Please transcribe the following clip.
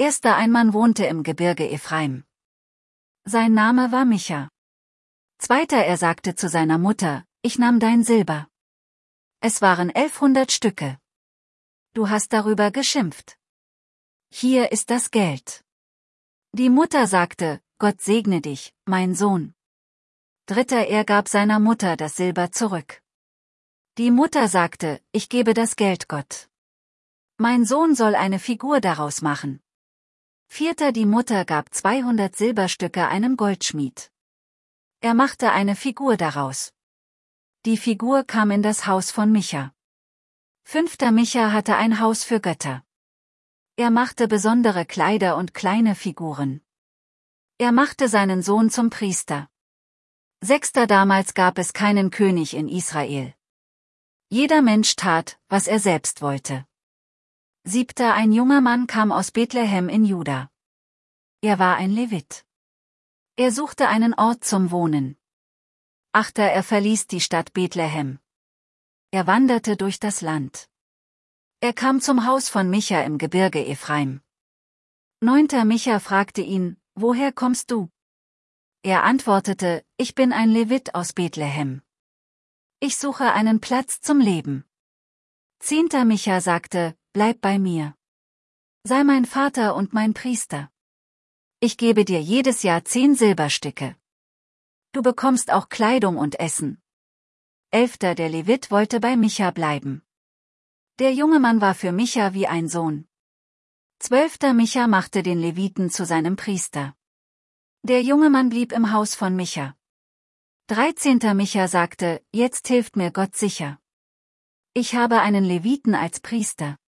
Erster ein Mann wohnte im Gebirge Ephraim. Sein Name war Micha. Zweiter er sagte zu seiner Mutter, ich nahm dein Silber. Es waren 1100 Stücke. Du hast darüber geschimpft. Hier ist das Geld. Die Mutter sagte, Gott segne dich, mein Sohn. Dritter er gab seiner Mutter das Silber zurück. Die Mutter sagte, ich gebe das Geld Gott. Mein Sohn soll eine Figur daraus machen. Vierter die Mutter gab 200 Silberstücke einem Goldschmied. Er machte eine Figur daraus. Die Figur kam in das Haus von Micha. Fünfter Micha hatte ein Haus für Götter. Er machte besondere Kleider und kleine Figuren. Er machte seinen Sohn zum Priester. Sechster damals gab es keinen König in Israel. Jeder Mensch tat, was er selbst wollte. Siebter ein junger Mann kam aus Bethlehem in Juda. Er war ein Levit. Er suchte einen Ort zum Wohnen. Achter er verließ die Stadt Bethlehem. Er wanderte durch das Land. Er kam zum Haus von Micha im Gebirge Ephraim. Neunter Micha fragte ihn, woher kommst du? Er antwortete, ich bin ein Levit aus Bethlehem. Ich suche einen Platz zum Leben. Zehnter Micha sagte, bleib bei mir. Sei mein Vater und mein Priester. Ich gebe dir jedes Jahr 10 Silberstücke. Du bekommst auch Kleidung und Essen. Elfter der Levit wollte bei Micha bleiben. Der junge Mann war für Micha wie ein Sohn. Zwölfter Micha machte den Leviten zu seinem Priester. Der junge Mann blieb im Haus von Micha. 13. Micha sagte, jetzt hilft mir Gott sicher. Ich habe einen Leviten als Priester.